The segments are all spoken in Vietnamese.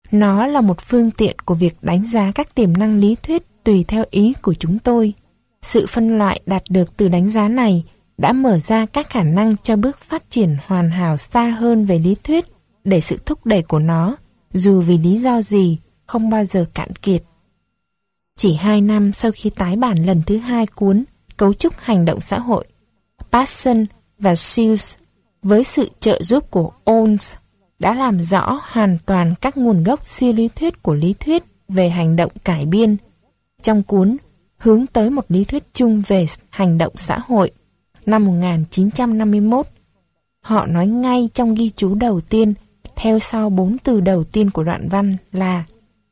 Nó là một phương tiện của việc đánh giá các tiềm năng lý thuyết tùy theo ý của chúng tôi. Sự phân loại đạt được từ đánh giá này đã mở ra các khả năng cho bước phát triển hoàn hảo xa hơn về lý thuyết, để sự thúc đẩy của nó, dù vì lý do gì, không bao giờ cạn kiệt. Chỉ 2 năm sau khi tái bản lần thứ 2 cuốn Cấu trúc hành động xã hội, Parsons và Shields với sự trợ giúp của Olds đã làm rõ hoàn toàn các nguồn gốc siêu lý thuyết của lý thuyết về hành động cải biên. Trong cuốn Hướng tới một lý thuyết chung về hành động xã hội năm 1951, họ nói ngay trong ghi chú đầu tiên, theo sau 4 từ đầu tiên của đoạn văn là: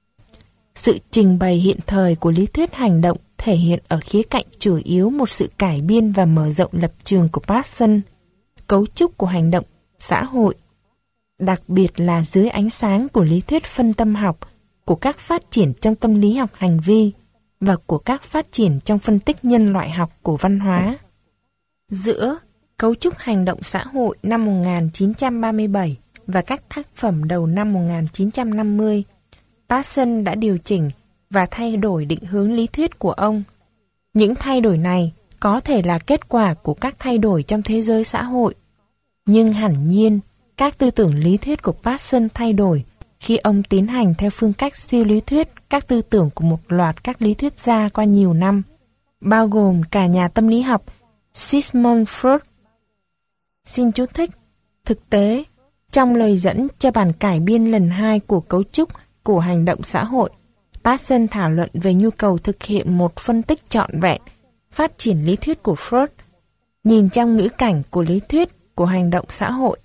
sự trình bày hiện thời của lý thuyết hành động thể hiện ở khía cạnh chủ yếu một sự cải biên và mở rộng lập trường của Parsons, cấu trúc của hành động xã hội, đặc biệt là dưới ánh sáng của lý thuyết phân tâm học, của các phát triển trong tâm lý học hành vi và của các phát triển trong phân tích nhân loại học của văn hóa. Giữa Cấu trúc hành động xã hội năm 1937 và các tác phẩm đầu năm 1950, Parsons đã điều chỉnh và thay đổi định hướng lý thuyết của ông. Những thay đổi này có thể là kết quả của các thay đổi trong thế giới xã hội, nhưng hẳn nhiên các tư tưởng lý thuyết của Parsons thay đổi khi ông tiến hành theo phương cách siêu lý thuyết các tư tưởng của một loạt các lý thuyết gia qua nhiều năm, bao gồm cả nhà tâm lý học Sigmund Freud. Xin chú thích, thực tế, trong lời dẫn cho bản cải biên lần 2 của cấu trúc của hành động xã hội, Parsons thảo luận về nhu cầu thực hiện một phân tích trọn vẹn, phát triển lý thuyết của Freud, nhìn trong ngữ cảnh của lý thuyết của hành động xã hội.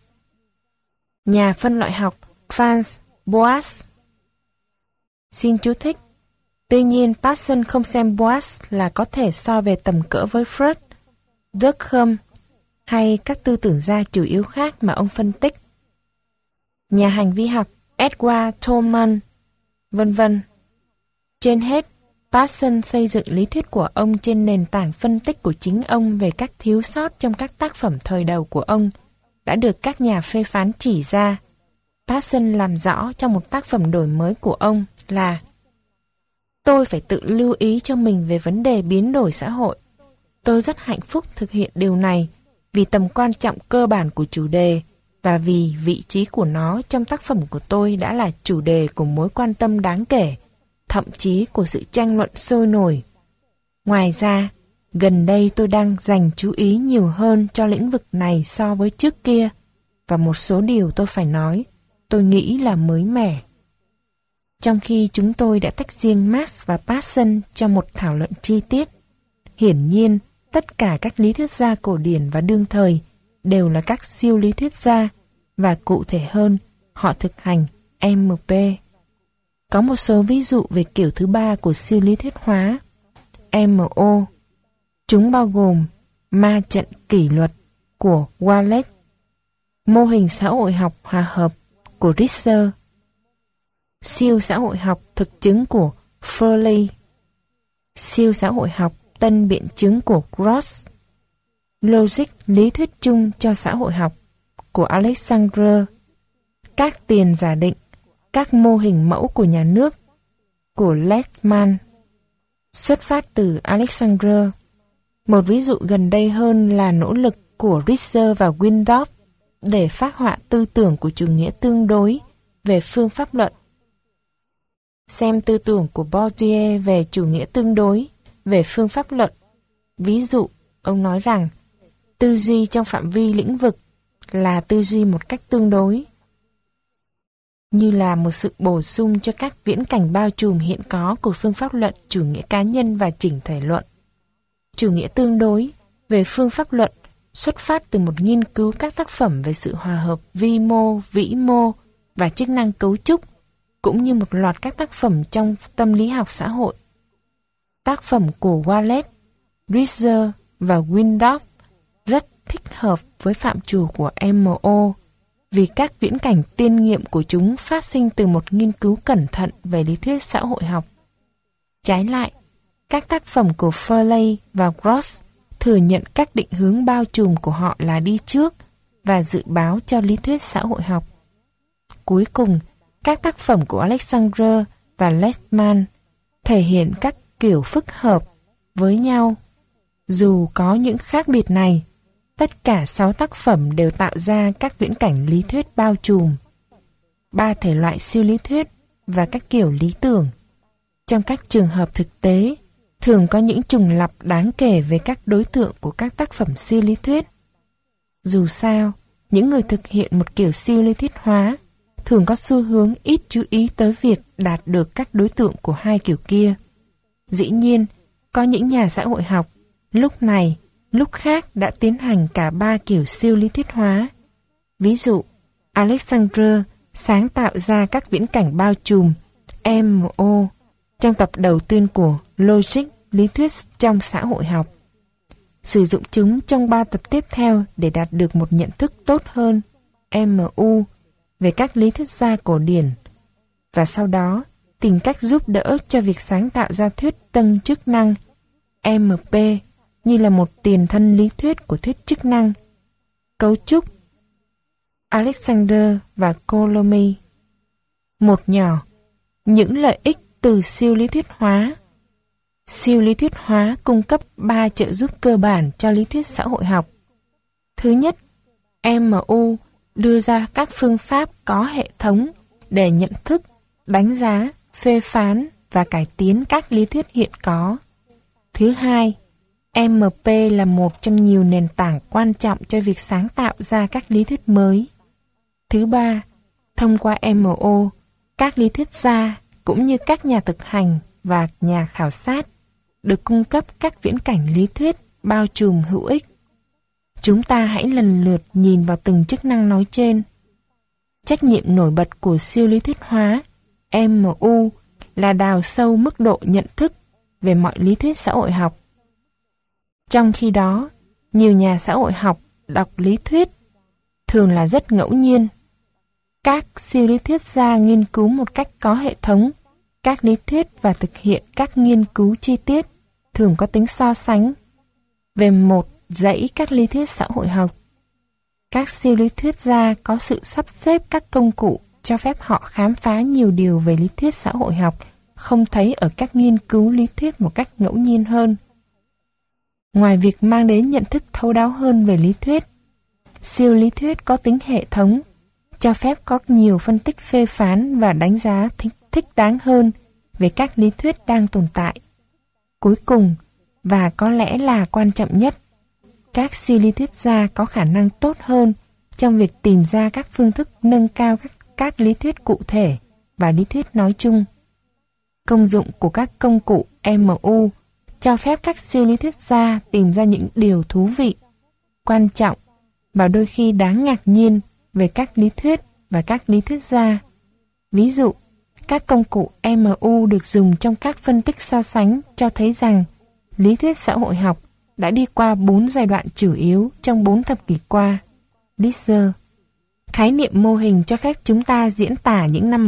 Nhà phân loại học Franz Boas. Xin chú thích, tuy nhiên Parsons không xem Boas là có thể so về tầm cỡ với Freud, Durkheim hay các tư tưởng gia chủ yếu khác mà ông phân tích. Nhà hành vi học Edward Tolman, vân vân. Trên hết, Parsons xây dựng lý thuyết của ông trên nền tảng phân tích của chính ông về các thiếu sót trong các tác phẩm thời đầu của ông đã được các nhà phê phán chỉ ra. Parsons làm rõ trong một tác phẩm đổi mới của ông là: tôi phải tự lưu ý cho mình về vấn đề biến đổi xã hội. Tôi rất hạnh phúc thực hiện điều này vì tầm quan trọng cơ bản của chủ đề và vì vị trí của nó trong tác phẩm của tôi đã là chủ đề của mối quan tâm đáng kể, thậm chí của sự tranh luận sôi nổi. Ngoài ra, gần đây tôi đang dành chú ý nhiều hơn cho lĩnh vực này so với trước kia, và một số điều tôi phải nói, tôi nghĩ là mới mẻ. Trong khi chúng tôi đã tách riêng Marx và Parsons cho một thảo luận chi tiết, hiển nhiên tất cả các lý thuyết gia cổ điển và đương thời đều là các siêu lý thuyết gia, và cụ thể hơn, họ thực hành MP. Có một số ví dụ về kiểu thứ ba của siêu lý thuyết hóa, MO. Chúng bao gồm ma trận kỷ luật của Wallace, mô hình xã hội học hòa hợp của Richter, siêu xã hội học thực chứng của Foley, siêu xã hội học tân biện chứng của Gross, logic lý thuyết chung cho xã hội học của Alexander, các tiền giả định, các mô hình mẫu của nhà nước của Lehman, xuất phát từ Alexander. Một ví dụ gần đây hơn là nỗ lực của Richter và Windorf để phác họa tư tưởng của chủ nghĩa tương đối về phương pháp luận. Xem tư tưởng của Bourdieu về chủ nghĩa tương đối về phương pháp luận. Ví dụ, ông nói rằng tư duy trong phạm vi lĩnh vực là tư duy một cách tương đối, như là một sự bổ sung cho các viễn cảnh bao trùm hiện có của phương pháp luận chủ nghĩa cá nhân và chỉnh thể luận. Chủ nghĩa tương đối về phương pháp luận xuất phát từ một nghiên cứu các tác phẩm về sự hòa hợp vi mô, vĩ mô và chức năng cấu trúc, cũng như một loạt các tác phẩm trong tâm lý học xã hội. Tác phẩm của Wallace, Richter và Windorf rất thích hợp với phạm trù của MO vì các viễn cảnh tiên nghiệm của chúng phát sinh từ một nghiên cứu cẩn thận về lý thuyết xã hội học. Trái lại, các tác phẩm của Foley và Gross thừa nhận các định hướng bao trùm của họ là đi trước và dự báo cho lý thuyết xã hội học. Cuối cùng, Các tác phẩm của Alexander và Lehmann thể hiện các kiểu phức hợp với nhau. Dù có những khác biệt này, tất cả 6 tác phẩm đều tạo ra các viễn cảnh lý thuyết bao trùm, 3 thể loại siêu lý thuyết và các kiểu lý tưởng. Trong các trường hợp thực tế, thường có những trùng lặp đáng kể về các đối tượng của các tác phẩm siêu lý thuyết. Dù sao, những người thực hiện một kiểu siêu lý thuyết hóa thường có xu hướng ít chú ý tới việc đạt được các đối tượng của hai kiểu kia. Dĩ nhiên, có những nhà xã hội học lúc này, lúc khác đã tiến hành cả 3 kiểu siêu lý thuyết hóa. Ví dụ, Alexander sáng tạo ra các viễn cảnh bao trùm MO trong tập đầu tiên của Logic lý thuyết trong xã hội học. Sử dụng chúng trong 3 tập tiếp theo để đạt được một nhận thức tốt hơn MU về các lý thuyết gia cổ điển, và sau đó tìm cách giúp đỡ cho việc sáng tạo ra thuyết tân chức năng MP như là một tiền thân lý thuyết của thuyết chức năng. Cấu trúc Alexander và Coulomb. Một nhỏ, những lợi ích từ siêu lý thuyết hóa. Siêu lý thuyết hóa cung cấp 3 trợ giúp cơ bản cho lý thuyết xã hội học. Thứ nhất, MU đưa ra các phương pháp có hệ thống để nhận thức, đánh giá, phê phán và cải tiến các lý thuyết hiện có. Thứ hai, MP là một trong nhiều nền tảng quan trọng cho việc sáng tạo ra các lý thuyết mới. Thứ ba, thông qua MO, các lý thuyết gia cũng như các nhà thực hành và nhà khảo sát được cung cấp các viễn cảnh lý thuyết bao trùm hữu ích. Chúng ta hãy lần lượt nhìn vào từng chức năng nói trên. Trách nhiệm nổi bật của siêu lý thuyết hóa MU là đào sâu mức độ nhận thức về mọi lý thuyết xã hội học. Trong khi đó, nhiều nhà xã hội học đọc lý thuyết thường là rất ngẫu nhiên. Các siêu lý thuyết gia nghiên cứu một cách có hệ thống các lý thuyết và thực hiện các nghiên cứu chi tiết, thường có tính so sánh về một dãy các lý thuyết xã hội học. Các siêu lý thuyết gia có sự sắp xếp các công cụ cho phép họ khám phá nhiều điều về lý thuyết xã hội học không thấy ở các nghiên cứu lý thuyết một cách ngẫu nhiên hơn. Ngoài việc mang đến nhận thức thấu đáo hơn về lý thuyết, siêu lý thuyết có tính hệ thống, cho phép có nhiều phân tích phê phán và đánh giá thích đáng hơn về các lý thuyết đang tồn tại. Cuối cùng, và có lẽ là quan trọng nhất, các siêu lý thuyết gia có khả năng tốt hơn trong việc tìm ra các phương thức nâng cao các lý thuyết cụ thể và lý thuyết nói chung. Công dụng của các công cụ MU cho phép các siêu lý thuyết gia tìm ra những điều thú vị, quan trọng và đôi khi đáng ngạc nhiên về các lý thuyết và các lý thuyết gia. Ví dụ, các công cụ MU được dùng trong các phân tích so sánh cho thấy rằng lý thuyết xã hội học đã đi qua 4 giai đoạn chủ yếu trong 4 thập kỷ qua. Lister. Khái niệm mô hình cho phép chúng ta diễn tả những năm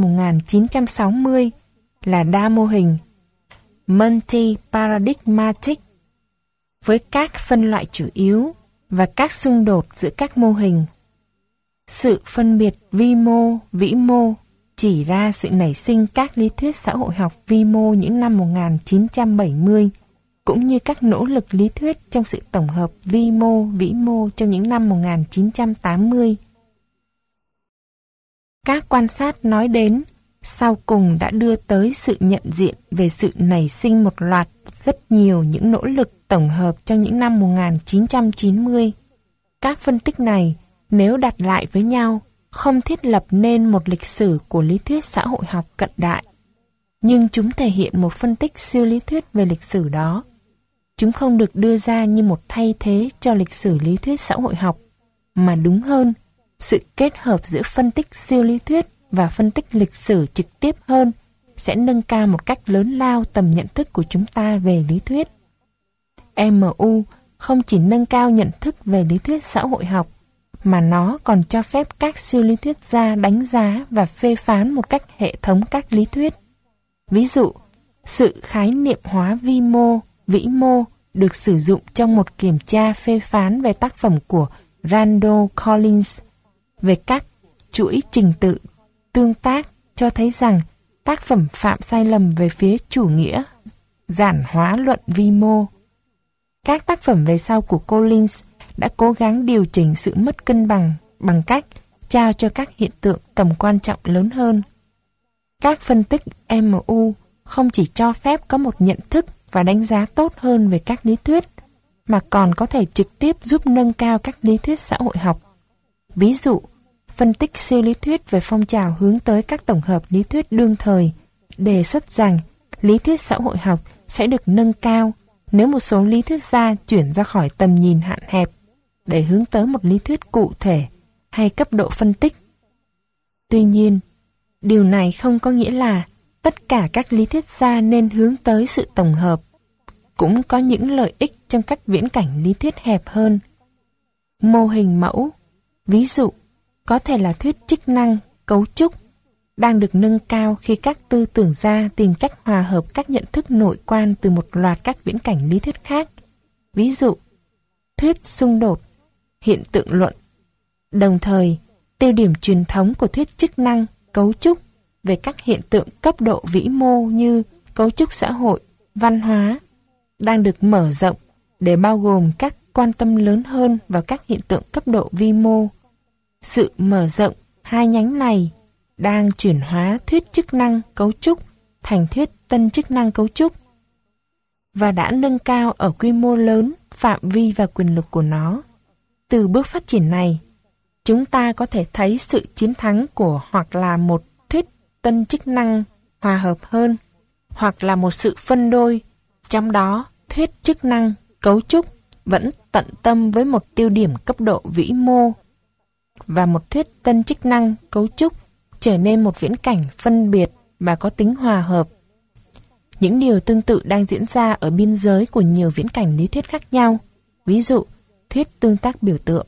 1960 là đa mô hình, multi-paradigmatic, với các phân loại chủ yếu và các xung đột giữa các mô hình. Sự phân biệt vi mô, vĩ mô chỉ ra sự nảy sinh các lý thuyết xã hội học vi mô những năm 1970, cũng như các nỗ lực lý thuyết trong sự tổng hợp vi mô, vĩ mô trong những năm 1980. Các quan sát nói đến sau cùng đã đưa tới sự nhận diện về sự nảy sinh một loạt rất nhiều những nỗ lực tổng hợp trong những năm 1990. Các phân tích này, nếu đặt lại với nhau, không thiết lập nên một lịch sử của lý thuyết xã hội học cận đại, nhưng chúng thể hiện một phân tích siêu lý thuyết về lịch sử đó. Chúng không được đưa ra như một thay thế cho lịch sử lý thuyết xã hội học, mà đúng hơn, sự kết hợp giữa phân tích siêu lý thuyết và phân tích lịch sử trực tiếp hơn sẽ nâng cao một cách lớn lao tầm nhận thức của chúng ta về lý thuyết. MU không chỉ nâng cao nhận thức về lý thuyết xã hội học, mà nó còn cho phép các siêu lý thuyết gia đánh giá và phê phán một cách hệ thống các lý thuyết. Ví dụ, sự khái niệm hóa vi mô, vĩ mô được sử dụng trong một kiểm tra phê phán về tác phẩm của Randall Collins về các chuỗi trình tự tương tác cho thấy rằng tác phẩm phạm sai lầm về phía chủ nghĩa giản hóa luận vi mô. Các tác phẩm về sau của Collins đã cố gắng điều chỉnh sự mất cân bằng bằng cách trao cho các hiện tượng tầm quan trọng lớn hơn. Các phân tích MU không chỉ cho phép có một nhận thức và đánh giá tốt hơn về các lý thuyết, mà còn có thể trực tiếp giúp nâng cao các lý thuyết xã hội học. Ví dụ, phân tích siêu lý thuyết về phong trào hướng tới các tổng hợp lý thuyết đương thời đề xuất rằng lý thuyết xã hội học sẽ được nâng cao nếu một số lý thuyết gia chuyển ra khỏi tầm nhìn hạn hẹp để hướng tới một lý thuyết cụ thể hay cấp độ phân tích. Tuy nhiên, điều này không có nghĩa là tất cả các lý thuyết gia nên hướng tới sự tổng hợp. Cũng có những lợi ích trong các viễn cảnh lý thuyết hẹp hơn. Mô hình mẫu, ví dụ, có thể là thuyết chức năng, cấu trúc, đang được nâng cao khi các tư tưởng gia tìm cách hòa hợp các nhận thức nội quan từ một loạt các viễn cảnh lý thuyết khác. Ví dụ, thuyết xung đột, hiện tượng luận. Đồng thời, tiêu điểm truyền thống của thuyết chức năng, cấu trúc về các hiện tượng cấp độ vĩ mô như cấu trúc xã hội, văn hóa, đang được mở rộng để bao gồm các quan tâm lớn hơn vào các hiện tượng cấp độ vi mô. Sự mở rộng hai nhánh này đang chuyển hóa thuyết chức năng cấu trúc thành thuyết tân chức năng cấu trúc và đã nâng cao ở quy mô lớn phạm vi và quyền lực của nó. Từ bước phát triển này, chúng ta có thể thấy sự chiến thắng của hoặc là một thuyết tân chức năng hòa hợp hơn, hoặc là một sự phân đôi, trong đó thuyết chức năng cấu trúc vẫn tận tâm với một tiêu điểm cấp độ vĩ mô và một thuyết tân chức năng cấu trúc trở nên một viễn cảnh phân biệt và có tính hòa hợp. Những điều tương tự đang diễn ra ở biên giới của nhiều viễn cảnh lý thuyết khác nhau, ví dụ thuyết tương tác biểu tượng.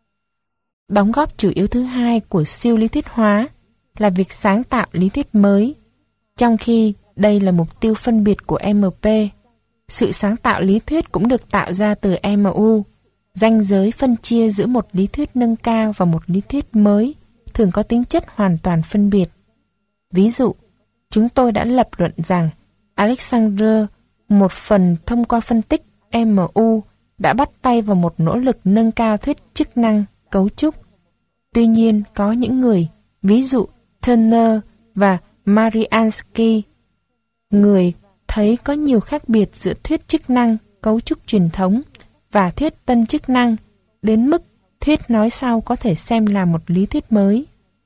Đóng góp chủ yếu thứ hai của siêu lý thuyết hóa là việc sáng tạo lý thuyết mới, trong khi đây là mục tiêu phân biệt của MP. Sự sáng tạo lý thuyết cũng được tạo ra từ MU. Ranh giới phân chia giữa một lý thuyết nâng cao và một lý thuyết mới thường có tính chất hoàn toàn phân biệt. Ví dụ, chúng tôi đã lập luận rằng Alexander một phần thông qua phân tích MU đã bắt tay vào một nỗ lực nâng cao thuyết chức năng, cấu trúc. Tuy nhiên, có những người, ví dụ Turner và Mariansky, người thấy có nhiều khác biệt giữa thuyết chức năng, cấu trúc truyền thống và thuyết tân chức năng, đến mức thuyết nói sau có thể xem là một lý thuyết mới.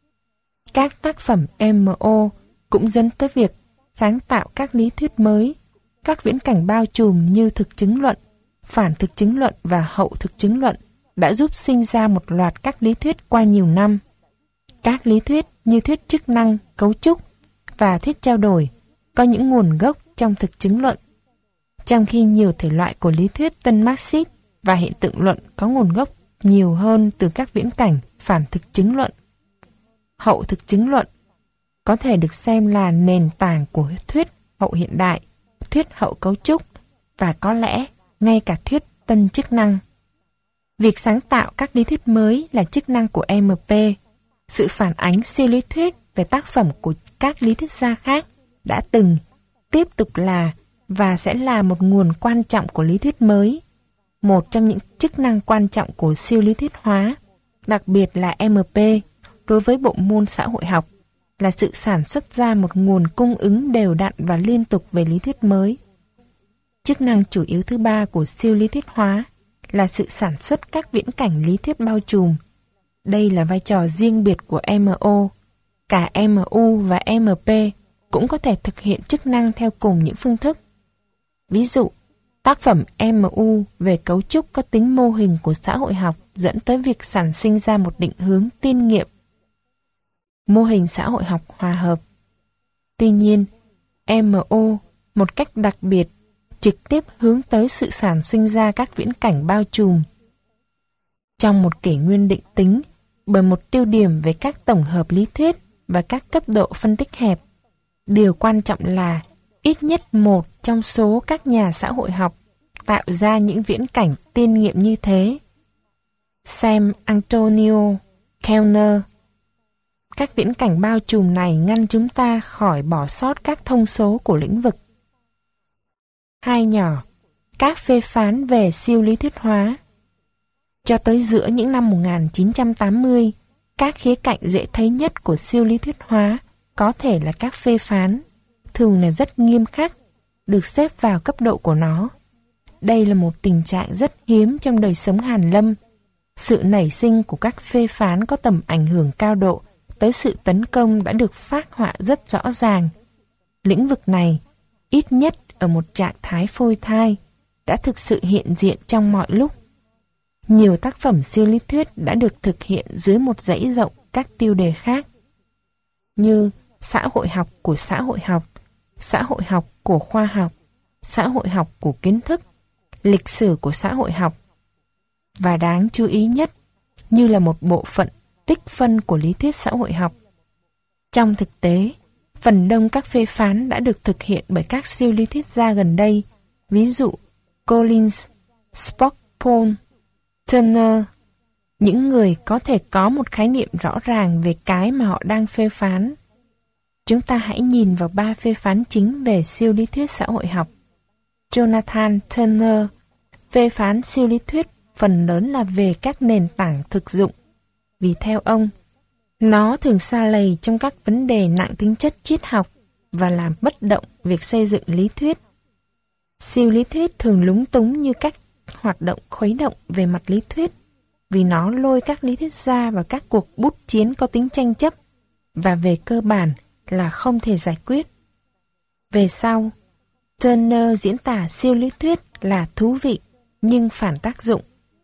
Các tác phẩm MO cũng dẫn tới việc sáng tạo các lý thuyết mới, các viễn cảnh bao trùm như thực chứng luận, phản thực chứng luận và hậu thực chứng luận đã giúp sinh ra một loạt các lý thuyết qua nhiều năm. Các lý thuyết như thuyết chức năng, cấu trúc và thuyết trao đổi có những nguồn gốc trong thực chứng luận, trong khi nhiều thể loại của lý thuyết tân Marxist và hiện tượng luận có nguồn gốc nhiều hơn từ các viễn cảnh phản thực chứng luận. Hậu thực chứng luận có thể được xem là nền tảng của thuyết hậu hiện đại, thuyết hậu cấu trúc và có lẽ ngay cả thuyết tân chức năng. Việc sáng tạo các lý thuyết mới là chức năng của MP. Sự phản ánh siêu lý thuyết về tác phẩm của các lý thuyết gia khác đã từng, tiếp tục là và sẽ là một nguồn quan trọng của lý thuyết mới. Một trong những chức năng quan trọng của siêu lý thuyết hóa, đặc biệt là MP, đối với bộ môn xã hội học, là sự sản xuất ra một nguồn cung ứng đều đặn và liên tục về lý thuyết mới. Chức năng chủ yếu thứ ba của siêu lý thuyết hóa là sự sản xuất các viễn cảnh lý thuyết bao trùm. Đây là vai trò riêng biệt của MO. Cả MU và MP cũng có thể thực hiện chức năng theo cùng những phương thức. Ví dụ, tác phẩm MU về cấu trúc có tính mô hình của xã hội học dẫn tới việc sản sinh ra một định hướng tiên nghiệm, mô hình xã hội học hòa hợp. Tuy nhiên, MO một cách đặc biệt trực tiếp hướng tới sự sản sinh ra các viễn cảnh bao trùm trong một kỷ nguyên định tính bởi một tiêu điểm về các tổng hợp lý thuyết và các cấp độ phân tích hẹp. Điều quan trọng là ít nhất một trong số các nhà xã hội học tạo ra những viễn cảnh tiên nghiệm như thế. Xem Antonio Kellner, Các viễn cảnh bao trùm này ngăn chúng ta khỏi bỏ sót các thông số của lĩnh vực. 2 nhỏ, các phê phán về siêu lý thuyết hóa. Cho tới giữa những năm 1980, các khía cạnh dễ thấy nhất của siêu lý thuyết hóa có thể là các phê phán, thường là rất nghiêm khắc, được xếp vào cấp độ của nó. Đây là một tình trạng rất hiếm trong đời sống hàn lâm. Sự nảy sinh của các phê phán có tầm ảnh hưởng cao độ tới sự tấn công đã được phác họa rất rõ ràng. Lĩnh vực này, ít nhất ở một trạng thái phôi thai, đã thực sự hiện diện trong mọi lúc. Nhiều tác phẩm siêu lý thuyết đã được thực hiện dưới một dãy rộng các tiêu đề khác, như xã hội học của xã hội học của khoa học, xã hội học của kiến thức, lịch sử của xã hội học. Và đáng chú ý nhất, như là một bộ phận tích phân của lý thuyết xã hội học. Trong thực tế, phần đông các phê phán đã được thực hiện bởi các siêu lý thuyết gia gần đây, ví dụ Collins, Spockpole, Turner, những người có thể có một khái niệm rõ ràng về cái mà họ đang phê phán. Chúng ta hãy nhìn vào 3 phê phán chính về siêu lý thuyết xã hội học. Jonathan Turner phê phán siêu lý thuyết phần lớn là về các nền tảng thực dụng, vì theo ông, nó thường sa lầy trong các vấn đề nặng tính chất triết học và làm bất động việc xây dựng lý thuyết. Siêu lý thuyết thường lúng túng như các hoạt động khuấy động về mặt lý thuyết, vì nó lôi các lý thuyết gia vào các cuộc bút chiến có tính tranh chấp và về cơ bản là không thể giải quyết. Về sau, Turner diễn tả siêu lý thuyết là thú vị nhưng phản tác dụng,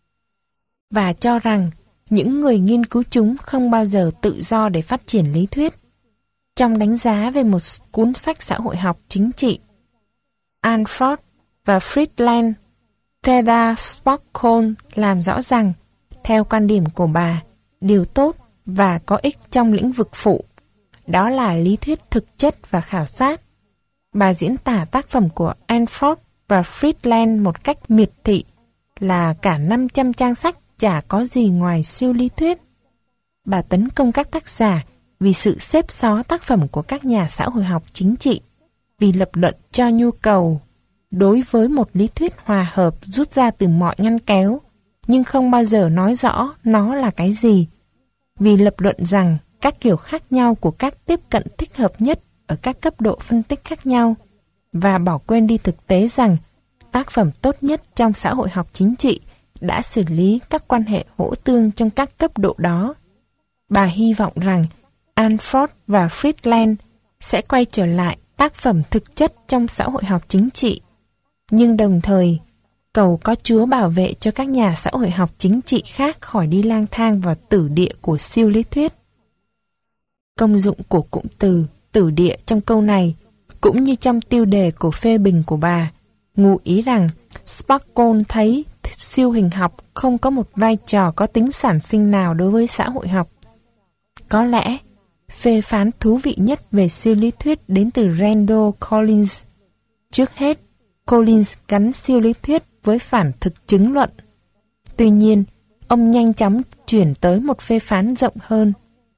và cho rằng những người nghiên cứu chúng không bao giờ tự do để phát triển lý thuyết. Trong đánh giá về một cuốn sách xã hội học chính trị, Alford và Friedland, Theda Spockholm làm rõ rằng, theo quan điểm của bà, điều tốt và có ích trong lĩnh vực phụ, đó là lý thuyết thực chất và khảo sát. Bà diễn tả tác phẩm của Alford và Friedland một cách miệt thị là cả 500 trang sách chả có gì ngoài siêu lý thuyết. Bà tấn công các tác giả vì sự xếp xó tác phẩm của các nhà xã hội học chính trị, vì lập luận cho nhu cầu đối với một lý thuyết hòa hợp rút ra từ mọi ngăn kéo, nhưng không bao giờ nói rõ nó là cái gì, vì lập luận rằng các kiểu khác nhau của các tiếp cận thích hợp nhất ở các cấp độ phân tích khác nhau, và bỏ quên đi thực tế rằng tác phẩm tốt nhất trong xã hội học chính trị đã xử lý các quan hệ hỗ tương trong các cấp độ đó. Bà hy vọng rằng Alford và Friedland sẽ quay trở lại tác phẩm thực chất trong xã hội học chính trị, nhưng đồng thời cầu có Chúa bảo vệ cho các nhà xã hội học chính trị khác khỏi đi lang thang vào tử địa của siêu lý thuyết. Công dụng của cụm từ tử địa trong câu này, cũng như trong tiêu đề của phê bình của bà, ngụ ý rằng Spockpole thấy siêu hình học không có một vai trò có tính sản sinh nào đối với xã hội học. Có lẽ, phê phán thú vị nhất về siêu lý thuyết đến từ Randall Collins. Trước hết, Collins gắn siêu lý thuyết với phản thực chứng luận. Tuy nhiên, ông nhanh chóng chuyển tới một phê phán rộng hơn.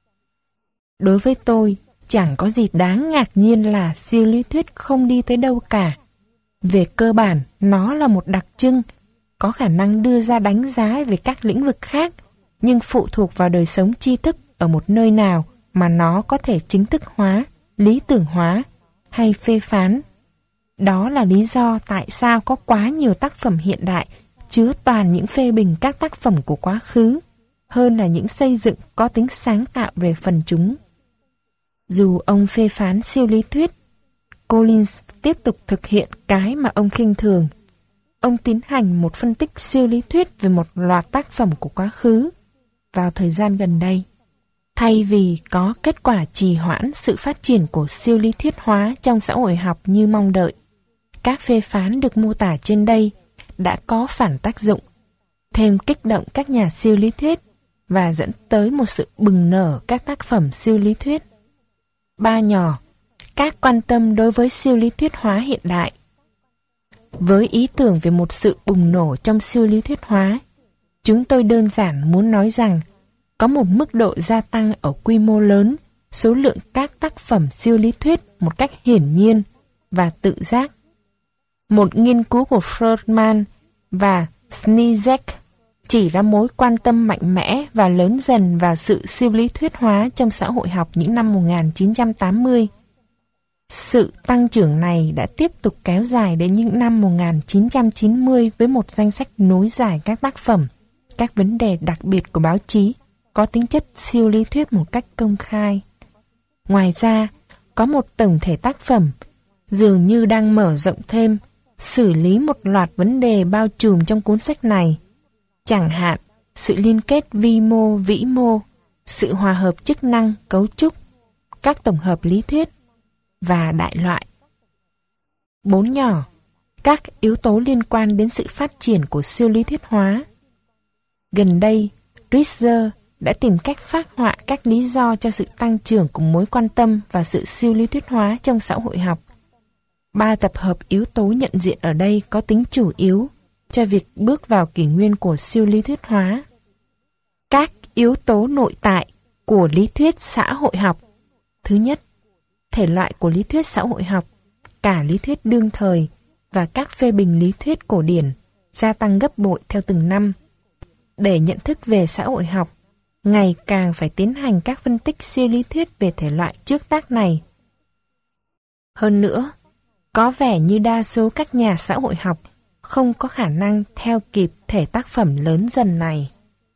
Đối với tôi, chẳng có gì đáng ngạc nhiên là siêu lý thuyết không đi tới đâu cả. Về cơ bản, nó là một đặc trưng, có khả năng đưa ra đánh giá về các lĩnh vực khác, nhưng phụ thuộc vào đời sống tri thức ở một nơi nào mà nó có thể chính thức hóa, lý tưởng hóa hay phê phán. Đó là lý do tại sao có quá nhiều tác phẩm hiện đại chứa toàn những phê bình các tác phẩm của quá khứ, hơn là những xây dựng có tính sáng tạo về phần chúng. Dù ông phê phán siêu lý thuyết, Collins tiếp tục thực hiện cái mà ông khinh thường. Ông tiến hành một phân tích siêu lý thuyết về một loạt tác phẩm của quá khứ vào thời gian gần đây. Thay vì có kết quả trì hoãn sự phát triển của siêu lý thuyết hóa trong xã hội học như mong đợi, các phê phán được mô tả trên đây đã có phản tác dụng, thêm kích động các nhà siêu lý thuyết và dẫn tới một sự bừng nở các tác phẩm siêu lý thuyết. 3 nhỏ, các quan tâm đối với siêu lý thuyết hóa hiện đại. Với ý tưởng về một sự bùng nổ trong siêu lý thuyết hóa, chúng tôi đơn giản muốn nói rằng có một mức độ gia tăng ở quy mô lớn số lượng các tác phẩm siêu lý thuyết một cách hiển nhiên và tự giác. Một nghiên cứu của Frohman và Snizek chỉ ra mối quan tâm mạnh mẽ và lớn dần vào sự siêu lý thuyết hóa trong xã hội học những năm 1980. Sự tăng trưởng này đã tiếp tục kéo dài đến những năm 1990 với một danh sách nối dài các tác phẩm, các vấn đề đặc biệt của báo chí có tính chất siêu lý thuyết một cách công khai. Ngoài ra, có một tổng thể tác phẩm dường như đang mở rộng thêm, xử lý một loạt vấn đề bao trùm trong cuốn sách này. Chẳng hạn, sự liên kết vi mô, vĩ mô, sự hòa hợp chức năng, cấu trúc, các tổng hợp lý thuyết và đại loại. 4 nhỏ, các yếu tố liên quan đến sự phát triển của siêu lý thuyết hóa. Gần đây, Richter đã tìm cách phác họa các lý do cho sự tăng trưởng của mối quan tâm và sự siêu lý thuyết hóa trong xã hội học. 3 tập hợp yếu tố nhận diện ở đây có tính chủ yếu cho việc bước vào kỷ nguyên của siêu lý thuyết hóa. Các yếu tố nội tại của lý thuyết xã hội học. Thứ nhất, thể loại của lý thuyết xã hội học, cả lý thuyết đương thời và các phê bình lý thuyết cổ điển gia tăng gấp bội theo từng năm. Để nhận thức về xã hội học, ngày càng phải tiến hành các phân tích siêu lý thuyết về thể loại trước tác này. Hơn nữa, có vẻ như đa số các nhà xã hội học không có khả năng theo kịp thể tác phẩm lớn dần này.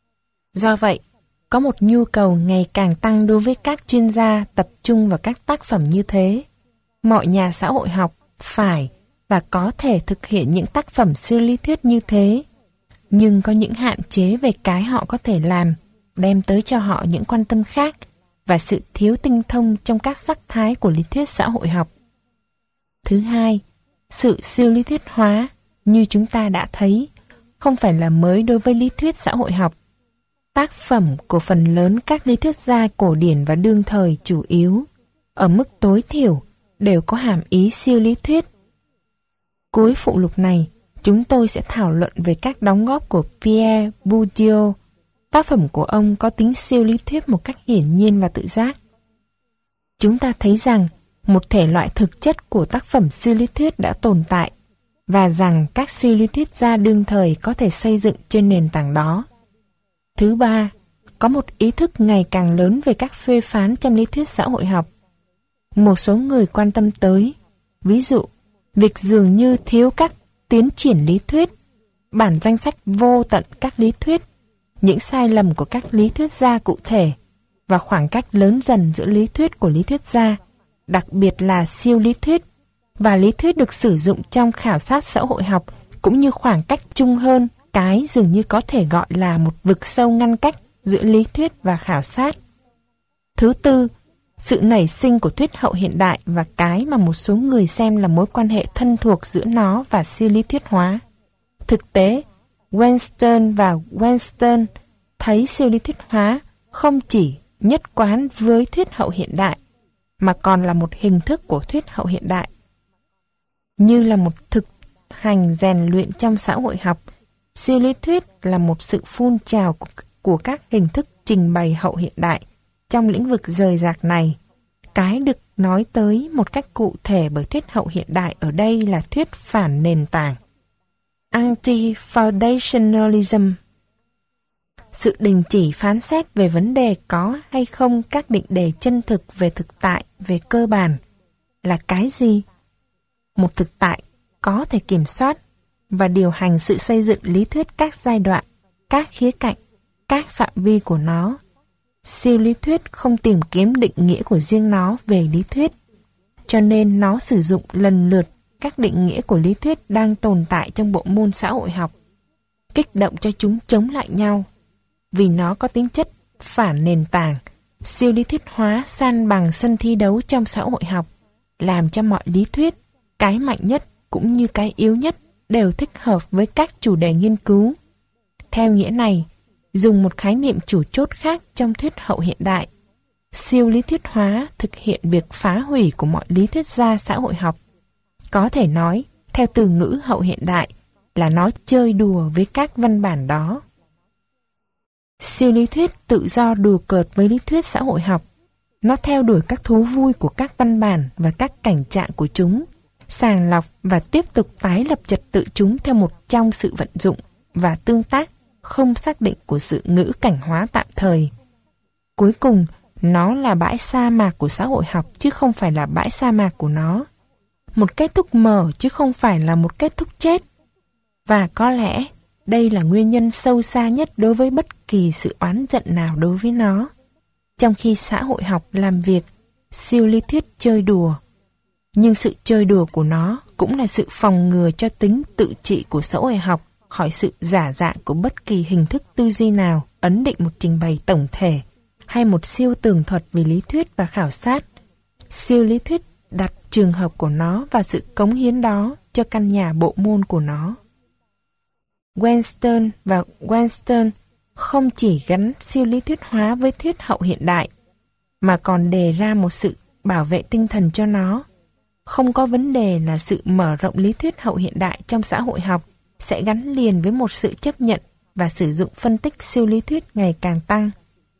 Do vậy, có một nhu cầu ngày càng tăng đối với các chuyên gia tập trung vào các tác phẩm như thế. Mọi nhà xã hội học phải và có thể thực hiện những tác phẩm siêu lý thuyết như thế, nhưng có những hạn chế về cái họ có thể làm, đem tới cho họ những quan tâm khác và sự thiếu tinh thông trong các sắc thái của lý thuyết xã hội học. Thứ hai, sự siêu lý thuyết hóa, như chúng ta đã thấy, không phải là mới đối với lý thuyết xã hội học. Tác phẩm của phần lớn các lý thuyết gia cổ điển và đương thời chủ yếu, ở mức tối thiểu, đều có hàm ý siêu lý thuyết. Cuối phụ lục này, chúng tôi sẽ thảo luận về các đóng góp của Pierre Bourdieu. Tác phẩm của ông có tính siêu lý thuyết một cách hiển nhiên và tự giác. Chúng ta thấy rằng một thể loại thực chất của tác phẩm siêu lý thuyết đã tồn tại và rằng các siêu lý thuyết gia đương thời có thể xây dựng trên nền tảng đó. Thứ ba, có một ý thức ngày càng lớn về các phê phán trong lý thuyết xã hội học. Một số người quan tâm tới, ví dụ, việc dường như thiếu các tiến triển lý thuyết, bản danh sách vô tận các lý thuyết, những sai lầm của các lý thuyết gia cụ thể và khoảng cách lớn dần giữa lý thuyết của lý thuyết gia, đặc biệt là siêu lý thuyết và lý thuyết được sử dụng trong khảo sát xã hội học, cũng như khoảng cách chung hơn cái dường như có thể gọi là một vực sâu ngăn cách giữa lý thuyết và khảo sát. Thứ tư, sự nảy sinh của thuyết hậu hiện đại và cái mà một số người xem là mối quan hệ thân thuộc giữa nó và siêu lý thuyết hóa. Thực tế, Weinstein và Weinstein thấy siêu lý thuyết hóa không chỉ nhất quán với thuyết hậu hiện đại, mà còn là một hình thức của thuyết hậu hiện đại. Như là một thực hành rèn luyện trong xã hội học, siêu lý thuyết là một sự phun trào của các hình thức trình bày hậu hiện đại trong lĩnh vực rời rạc này. Cái được nói tới một cách cụ thể bởi thuyết hậu hiện đại ở đây là thuyết phản nền tảng, anti-foundationalism. Sự đình chỉ phán xét về vấn đề có hay không các định đề chân thực về thực tại, về cơ bản là cái gì? Một thực tại có thể kiểm soát và điều hành sự xây dựng lý thuyết các giai đoạn, các khía cạnh, các phạm vi của nó. Siêu lý thuyết không tìm kiếm định nghĩa của riêng nó về lý thuyết, cho nên nó sử dụng lần lượt các định nghĩa của lý thuyết đang tồn tại trong bộ môn xã hội học, kích động cho chúng chống lại nhau. Vì nó có tính chất phản nền tảng, siêu lý thuyết hóa san bằng sân thi đấu trong xã hội học, làm cho mọi lý thuyết, cái mạnh nhất cũng như cái yếu nhất đều thích hợp với các chủ đề nghiên cứu. Theo nghĩa này, dùng một khái niệm chủ chốt khác trong thuyết hậu hiện đại, siêu lý thuyết hóa thực hiện việc phá hủy của mọi lý thuyết gia xã hội học. Có thể nói, theo từ ngữ hậu hiện đại, là nó chơi đùa với các văn bản đó. Siêu lý thuyết tự do đùa cợt với lý thuyết xã hội học. Nó theo đuổi các thú vui của các văn bản và các cảnh trạng của chúng, sàng lọc và tiếp tục tái lập trật tự chúng theo một trong sự vận dụng và tương tác không xác định của sự ngữ cảnh hóa tạm thời. Cuối cùng, nó là bãi sa mạc của xã hội học chứ không phải là bãi sa mạc của nó. Một kết thúc mở chứ không phải là một kết thúc chết. Và có lẽ đây là nguyên nhân sâu xa nhất đối với bất kỳ sự oán giận nào đối với nó. Trong khi xã hội học làm việc, siêu lý thuyết chơi đùa. Nhưng sự chơi đùa của nó cũng là sự phòng ngừa cho tính tự trị của xã hội học khỏi sự giả dạng của bất kỳ hình thức tư duy nào ấn định một trình bày tổng thể hay một siêu tường thuật về lý thuyết và khảo sát. Siêu lý thuyết đặt trường hợp của nó và sự cống hiến đó cho căn nhà bộ môn của nó. Weinstein và Weinstein không chỉ gắn siêu lý thuyết hóa với thuyết hậu hiện đại, mà còn đề ra một sự bảo vệ tinh thần cho nó. Không có vấn đề là sự mở rộng lý thuyết hậu hiện đại trong xã hội học sẽ gắn liền với một sự chấp nhận và sử dụng phân tích siêu lý thuyết ngày càng tăng.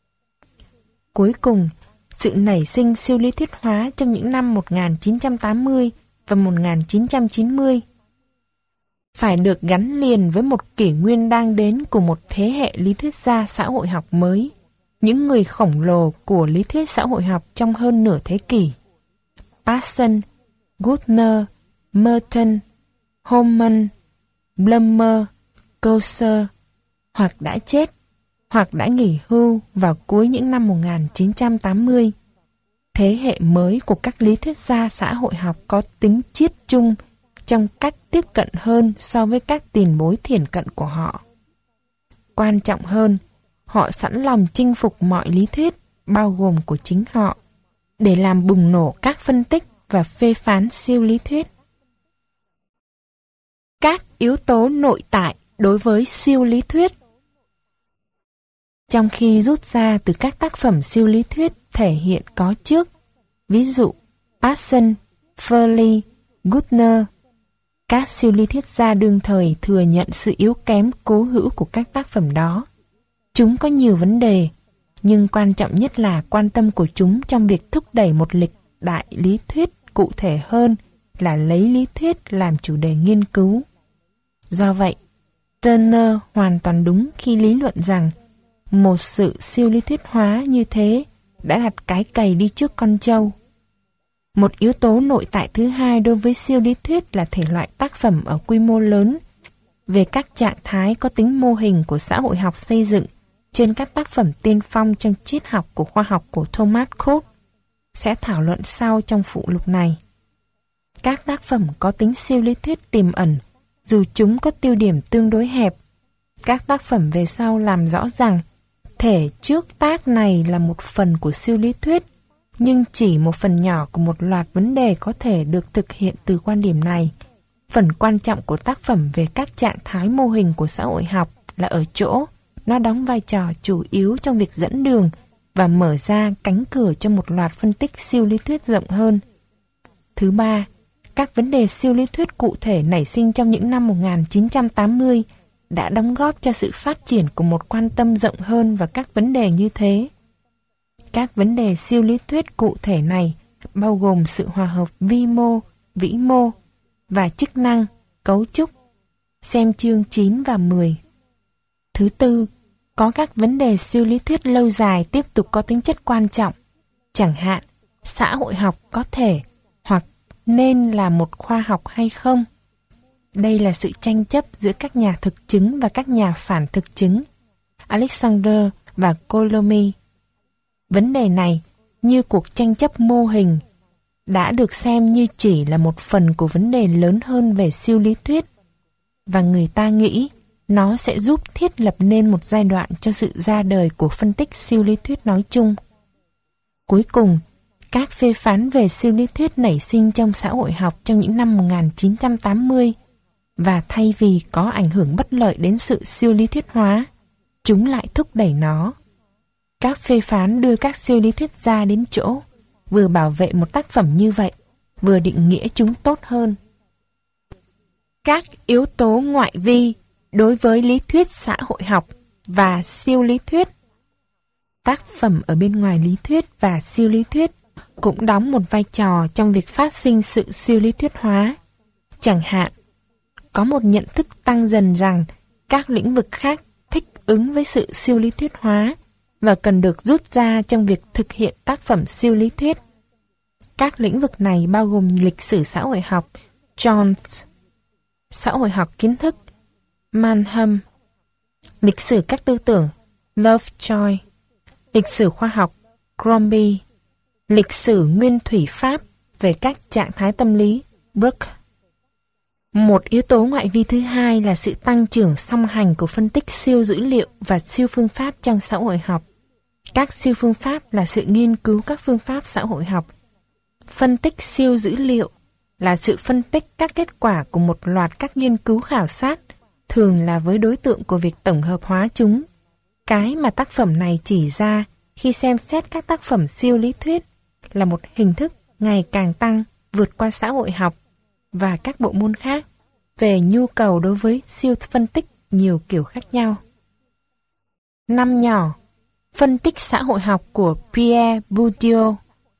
Cuối cùng, sự nảy sinh siêu lý thuyết hóa trong những năm 1980 và 1990 phải được gắn liền với một kỷ nguyên đang đến của một thế hệ lý thuyết gia xã hội học mới, những người khổng lồ của lý thuyết xã hội học trong hơn nửa thế kỷ. Parsons, Gutner, Merton, Holman, Blumer, Coser hoặc đã chết hoặc đã nghỉ hưu vào cuối những năm 1980. Thế hệ mới của các lý thuyết gia xã hội học có tính chiết chung trong cách tiếp cận hơn so với các tiền bối thiển cận của họ. Quan trọng hơn, họ sẵn lòng chinh phục mọi lý thuyết, bao gồm của chính họ, để làm bùng nổ các phân tích và phê phán siêu lý thuyết. Các yếu tố nội tại đối với siêu lý thuyết. Trong khi rút ra từ các tác phẩm siêu lý thuyết thể hiện có trước, ví dụ Parsons, Farley, Gutner, các siêu lý thuyết gia đương thời thừa nhận sự yếu kém cố hữu của các tác phẩm đó. Chúng có nhiều vấn đề, nhưng quan trọng nhất là quan tâm của chúng trong việc thúc đẩy một lịch đại lý thuyết cụ thể hơn là lấy lý thuyết làm chủ đề nghiên cứu. Do vậy, Turner hoàn toàn đúng khi lý luận rằng một sự siêu lý thuyết hóa như thế đã đặt cái cày đi trước con trâu. Một yếu tố nội tại thứ hai đối với siêu lý thuyết là thể loại tác phẩm ở quy mô lớn về các trạng thái có tính mô hình của xã hội học xây dựng trên các tác phẩm tiên phong trong triết học của khoa học của Thomas Kuhn sẽ thảo luận sau trong phụ lục này. Các tác phẩm có tính siêu lý thuyết tiềm ẩn dù chúng có tiêu điểm tương đối hẹp. Các tác phẩm về sau làm rõ rằng thể trước tác này là một phần của siêu lý thuyết, nhưng chỉ một phần nhỏ của một loạt vấn đề có thể được thực hiện từ quan điểm này. Phần quan trọng của tác phẩm về các trạng thái mô hình của xã hội học là ở chỗ nó đóng vai trò chủ yếu trong việc dẫn đường và mở ra cánh cửa cho một loạt phân tích siêu lý thuyết rộng hơn. Thứ ba, các vấn đề siêu lý thuyết cụ thể nảy sinh trong những năm 1980 đã đóng góp cho sự phát triển của một quan tâm rộng hơn vào các vấn đề như thế. Các vấn đề siêu lý thuyết cụ thể này bao gồm sự hòa hợp vi mô, vĩ mô và chức năng, cấu trúc. Xem chương 9 và 10. Thứ tư, có các vấn đề siêu lý thuyết lâu dài tiếp tục có tính chất quan trọng. Chẳng hạn, xã hội học có thể hoặc nên là một khoa học hay không? Đây là sự tranh chấp giữa các nhà thực chứng và các nhà phản thực chứng, Alexander và Colomy. Vấn đề này, như cuộc tranh chấp mô hình, đã được xem như chỉ là một phần của vấn đề lớn hơn về siêu lý thuyết, và người ta nghĩ nó sẽ giúp thiết lập nên một giai đoạn cho sự ra đời của phân tích siêu lý thuyết nói chung. Cuối cùng, các phê phán về siêu lý thuyết nảy sinh trong xã hội học trong những năm 1980, và thay vì có ảnh hưởng bất lợi đến sự siêu lý thuyết hóa, chúng lại thúc đẩy nó. Các phê phán đưa các siêu lý thuyết gia đến chỗ, vừa bảo vệ một tác phẩm như vậy, vừa định nghĩa chúng tốt hơn. Các yếu tố ngoại vi đối với lý thuyết xã hội học và siêu lý thuyết. tác phẩm ở bên ngoài lý thuyết và siêu lý thuyết cũng đóng một vai trò trong việc phát sinh sự siêu lý thuyết hóa. Chẳng hạn, có một nhận thức tăng dần rằng các lĩnh vực khác thích ứng với sự siêu lý thuyết hóa và cần được rút ra trong việc thực hiện tác phẩm siêu lý thuyết. Các lĩnh vực này bao gồm lịch sử xã hội học, Jones, xã hội học kiến thức, Mannheim, lịch sử các tư tưởng, Lovejoy, lịch sử khoa học, Crombie, lịch sử nguyên thủy Pháp về các trạng thái tâm lý, Brooke. Một yếu tố ngoại vi thứ hai là sự tăng trưởng song hành của phân tích siêu dữ liệu và siêu phương pháp trong xã hội học. Các siêu phương pháp là sự nghiên cứu các phương pháp xã hội học. Phân tích siêu dữ liệu là sự phân tích các kết quả của một loạt các nghiên cứu khảo sát, thường là với đối tượng của việc tổng hợp hóa chúng. Cái mà tác phẩm này chỉ ra khi xem xét các tác phẩm siêu lý thuyết là một hình thức ngày càng tăng vượt qua xã hội học và các bộ môn khác về nhu cầu đối với siêu phân tích nhiều kiểu khác nhau. 5 nhỏ. Phân tích xã hội học của Pierre Bourdieu.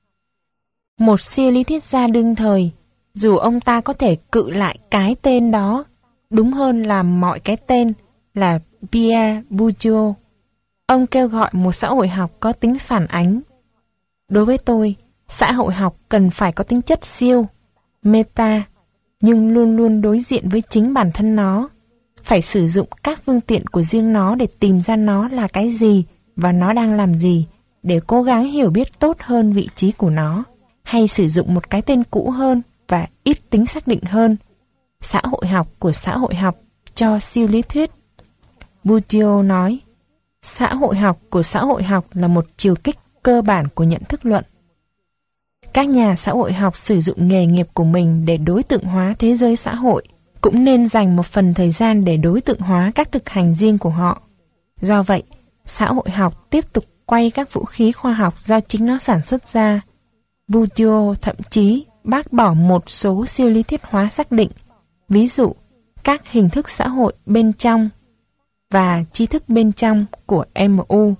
Một siêu lý thuyết gia đương thời, dù ông ta có thể cự lại cái tên đó, đúng hơn là mọi cái tên là Pierre Bourdieu, ông kêu gọi một xã hội học có tính phản ánh. Đối với tôi, xã hội học cần phải có tính chất siêu, meta, nhưng luôn luôn đối diện với chính bản thân nó, phải sử dụng các phương tiện của riêng nó để tìm ra nó là cái gì và nó đang làm gì, để cố gắng hiểu biết tốt hơn vị trí của nó, hay sử dụng một cái tên cũ hơn và ít tính xác định hơn, xã hội học của xã hội học cho siêu lý thuyết. Bourdieu nói, xã hội học của xã hội học là một chiều kích cơ bản của nhận thức luận. Các nhà xã hội học sử dụng nghề nghiệp của mình để đối tượng hóa thế giới xã hội, cũng nên dành một phần thời gian để đối tượng hóa các thực hành riêng của họ. Do vậy, xã hội học tiếp tục quay các vũ khí khoa học do chính nó sản xuất ra. Bourdieu thậm chí bác bỏ một số siêu lý thuyết hóa xác định, ví dụ các hình thức xã hội bên trong và tri thức bên trong của MU,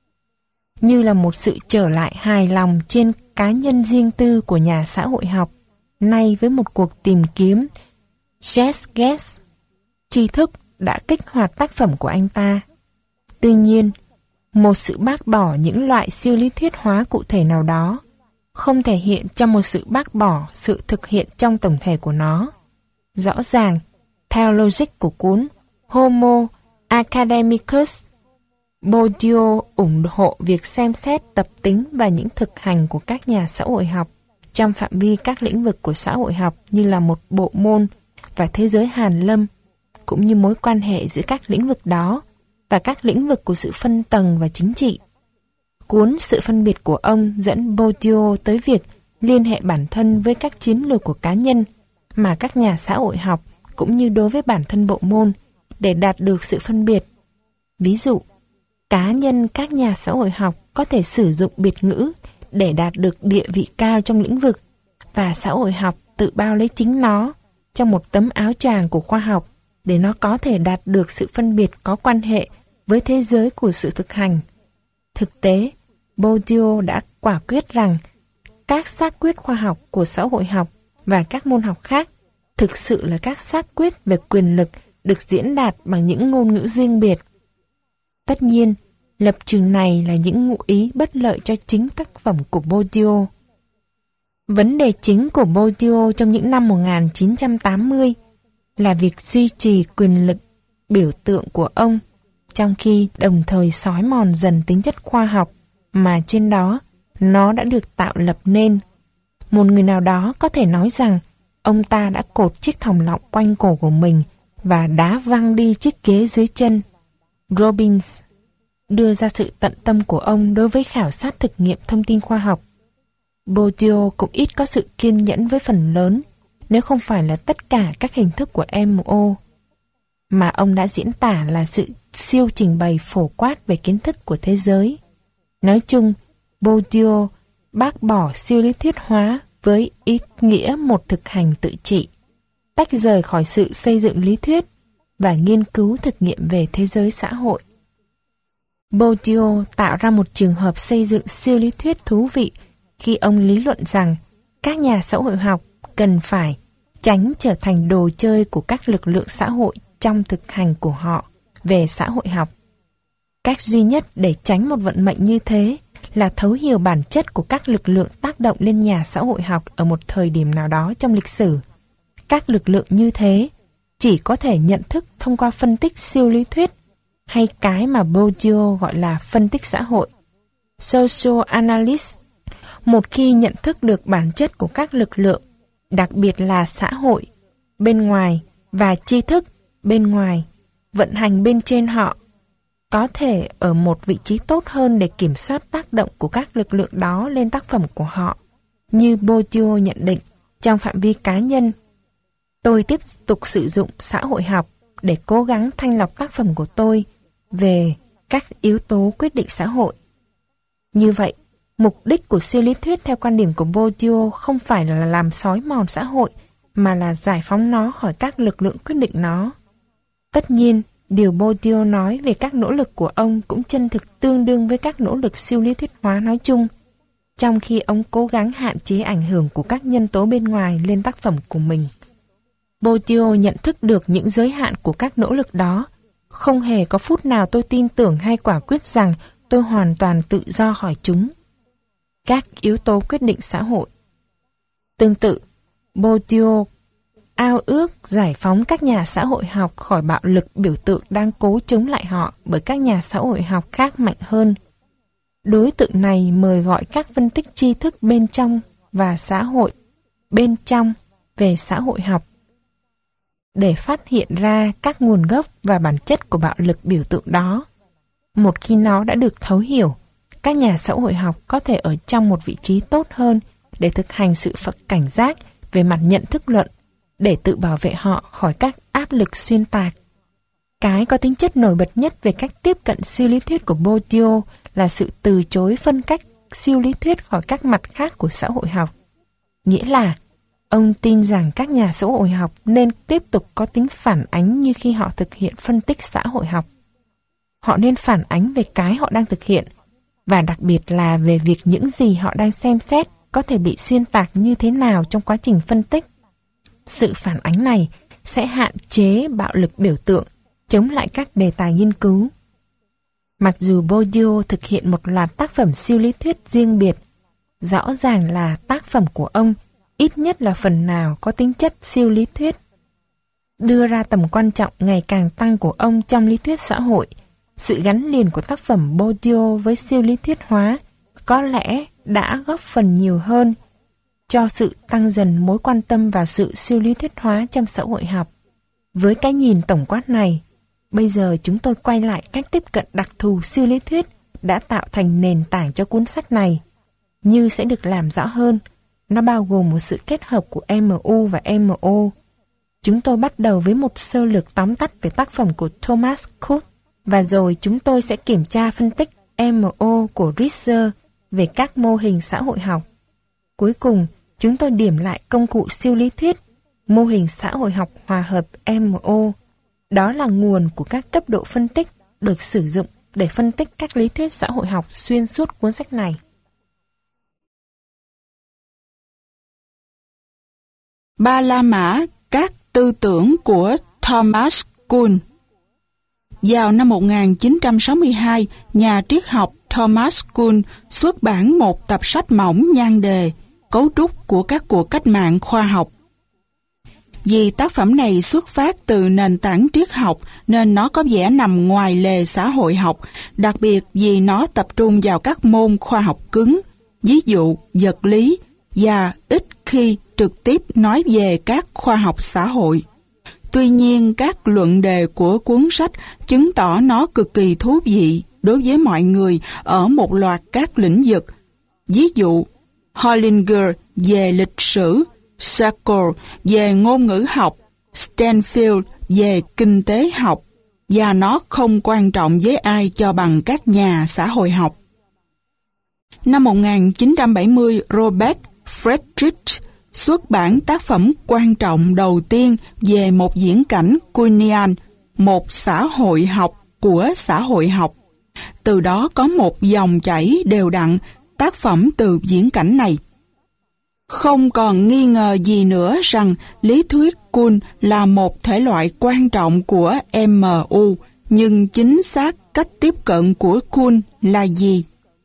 như là một sự trở lại hài lòng trên cá nhân riêng tư của nhà xã hội học, nay với một cuộc tìm kiếm Just Guess, tri thức đã kích hoạt tác phẩm của anh ta. Tuy nhiên, một sự bác bỏ những loại siêu lý thuyết hóa cụ thể nào đó không thể hiện trong một sự bác bỏ sự thực hiện trong tổng thể của nó. Rõ ràng, theo logic của cuốn Homo Academicus, Bourdieu ủng hộ việc xem xét tập tính và những thực hành của các nhà xã hội học trong phạm vi các lĩnh vực của xã hội học như là một bộ môn và thế giới hàn lâm, cũng như mối quan hệ giữa các lĩnh vực đó và các lĩnh vực của sự phân tầng và chính trị. Cuốn Sự phân biệt của ông dẫn Bourdieu tới việc liên hệ bản thân với các chiến lược của cá nhân mà các nhà xã hội học cũng như đối với bản thân bộ môn để đạt được sự phân biệt. Ví dụ, cá nhân các nhà xã hội học có thể sử dụng biệt ngữ để đạt được địa vị cao trong lĩnh vực, và xã hội học tự bao lấy chính nó trong một tấm áo choàng của khoa học để nó có thể đạt được sự phân biệt có quan hệ với thế giới của sự thực hành. Thực tế, Bourdieu đã quả quyết rằng các xác quyết khoa học của xã hội học và các môn học khác thực sự là các xác quyết về quyền lực được diễn đạt bằng những ngôn ngữ riêng biệt. Tất nhiên, lập trường này là những ngụ ý bất lợi cho chính tác phẩm của Bourdieu. Vấn đề chính của Bourdieu trong những năm 1980 là việc duy trì quyền lực biểu tượng của ông, trong khi đồng thời xói mòn dần tính chất khoa học mà trên đó nó đã được tạo lập nên. Một người nào đó có thể nói rằng ông ta đã cột chiếc thòng lọng quanh cổ của mình và đá văng đi chiếc ghế dưới chân. Robbins đưa ra sự tận tâm của ông đối với khảo sát thực nghiệm thông tin khoa học. Bourdieu cũng ít có sự kiên nhẫn với phần lớn, nếu không phải là tất cả các hình thức của MO, mà ông đã diễn tả là sự siêu trình bày phổ quát về kiến thức của thế giới. Nói chung, Bourdieu bác bỏ siêu lý thuyết hóa với ý nghĩa một thực hành tự trị, tách rời khỏi sự xây dựng lý thuyết và nghiên cứu thực nghiệm về thế giới xã hội. Bourdieu tạo ra một trường hợp xây dựng siêu lý thuyết thú vị khi ông lý luận rằng các nhà xã hội học cần phải tránh trở thành đồ chơi của các lực lượng xã hội trong thực hành của họ về xã hội học. Cách duy nhất để tránh một vận mệnh như thế là thấu hiểu bản chất của các lực lượng tác động lên nhà xã hội học ở một thời điểm nào đó trong lịch sử. Các lực lượng như thế chỉ có thể nhận thức thông qua phân tích siêu lý thuyết, hay cái mà Bourdieu gọi là phân tích xã hội, social analysis. Một khi nhận thức được bản chất của các lực lượng, đặc biệt là xã hội bên ngoài và tri thức bên ngoài, vận hành bên trên họ, có thể ở một vị trí tốt hơn để kiểm soát tác động của các lực lượng đó lên tác phẩm của họ. Như Bourdieu nhận định, trong phạm vi cá nhân, tôi tiếp tục sử dụng xã hội học để cố gắng thanh lọc tác phẩm của tôi về các yếu tố quyết định xã hội. Như vậy, mục đích của siêu lý thuyết theo quan điểm của Bourdieu không phải là làm xói mòn xã hội, mà là giải phóng nó khỏi các lực lượng quyết định nó. Tất nhiên, điều Bourdieu nói về các nỗ lực của ông cũng chân thực tương đương với các nỗ lực siêu lý thuyết hóa nói chung, trong khi ông cố gắng hạn chế ảnh hưởng của các nhân tố bên ngoài lên tác phẩm của mình. Bourdieu nhận thức được những giới hạn của các nỗ lực đó. Không hề có phút nào tôi tin tưởng hay quả quyết rằng tôi hoàn toàn tự do khỏi chúng. Các yếu tố quyết định xã hội. Tương tự, Bourdieu ao ước giải phóng các nhà xã hội học khỏi bạo lực biểu tượng đang cố chống lại họ bởi các nhà xã hội học khác mạnh hơn. Đối tượng này mời gọi các phân tích tri thức bên trong và xã hội bên trong về xã hội học để phát hiện ra các nguồn gốc và bản chất của bạo lực biểu tượng đó. Một khi nó đã được thấu hiểu, các nhà xã hội học có thể ở trong một vị trí tốt hơn để thực hành sự cảnh giác về mặt nhận thức luận, để tự bảo vệ họ khỏi các áp lực xuyên tạc. Cái có tính chất nổi bật nhất về cách tiếp cận siêu lý thuyết của Bourdieu là sự từ chối phân cách siêu lý thuyết khỏi các mặt khác của xã hội học. Nghĩa là, ông tin rằng các nhà xã hội học nên tiếp tục có tính phản ánh như khi họ thực hiện phân tích xã hội học. Họ nên phản ánh về cái họ đang thực hiện, và đặc biệt là về việc những gì họ đang xem xét có thể bị xuyên tạc như thế nào trong quá trình phân tích. Sự phản ánh này sẽ hạn chế bạo lực biểu tượng, chống lại các đề tài nghiên cứu. Mặc dù Bourdieu thực hiện một loạt tác phẩm siêu lý thuyết riêng biệt, rõ ràng là tác phẩm của ông ít nhất là phần nào có tính chất siêu lý thuyết. Đưa ra tầm quan trọng ngày càng tăng của ông trong lý thuyết xã hội, sự gắn liền của tác phẩm Bourdieu với siêu lý thuyết hóa có lẽ đã góp phần nhiều hơn cho sự tăng dần mối quan tâm vào sự siêu lý thuyết hóa trong xã hội học. Với cái nhìn tổng quát này, bây giờ chúng tôi quay lại cách tiếp cận đặc thù siêu lý thuyết đã tạo thành nền tảng cho cuốn sách này. Như sẽ được làm rõ hơn, nó bao gồm một sự kết hợp của MU và MO. Chúng tôi bắt đầu với một sơ lược tóm tắt về tác phẩm của Thomas Kuhn, và rồi chúng tôi sẽ kiểm tra phân tích MO của Ritter về các mô hình xã hội học. Cuối cùng, chúng tôi điểm lại công cụ siêu lý thuyết, mô hình xã hội học hòa hợp MO. Đó là nguồn của các cấp độ phân tích được sử dụng để phân tích các lý thuyết xã hội học xuyên suốt cuốn sách này. Ba La Mã, các tư tưởng của Thomas Kuhn. Vào năm 1962, nhà triết học Thomas Kuhn xuất bản một tập sách mỏng nhan đề Cấu trúc của các cuộc cách mạng khoa học. Vì tác phẩm này xuất phát từ nền tảng triết học nên nó có vẻ nằm ngoài lề xã hội học, đặc biệt vì nó tập trung vào các môn khoa học cứng, ví dụ vật lý, và ít khi trực tiếp nói về các khoa học xã hội. Tuy nhiên, các luận đề của cuốn sách chứng tỏ nó cực kỳ thú vị đối với mọi người ở một loạt các lĩnh vực. Ví dụ, Hollinger về lịch sử, Sackler về ngôn ngữ học, Stanfield về kinh tế học, và nó không quan trọng với ai cho bằng các nhà xã hội học. Năm 1970, Robert Friedrich xuất bản tác phẩm quan trọng đầu tiên về một viễn cảnh Kuhnian, một xã hội học của xã hội học. Từ đó có một dòng chảy đều đặn tác phẩm từ viễn cảnh này. Không còn nghi ngờ gì nữa rằng lý thuyết Kuhn là một thể loại quan trọng của MU, nhưng chính xác cách tiếp cận của Kuhn là gì?